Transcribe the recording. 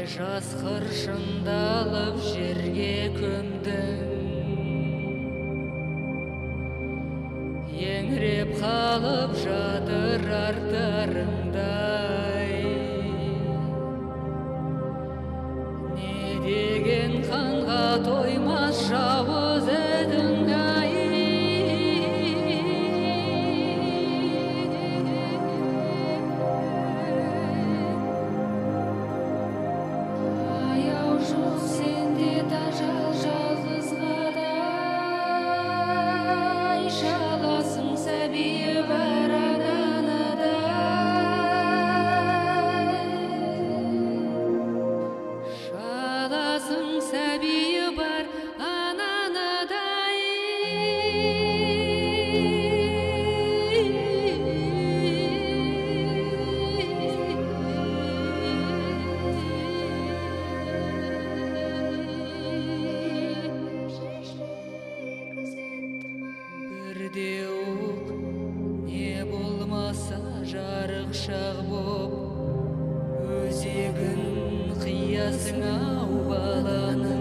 жас қыршындалып жерге көмдің, еңіреп қалып жатыр арттарыңдай. Не деген қанға тоймас жауыз едің ай. Аяу жоқ сенде тажал жалғызғадай, шаласың сәбиі бар ананадай. Шаласың сәбиі бар ананадай. Бірде оқ не болмаса жарық шақ боп өзегін қиясың ау баланың.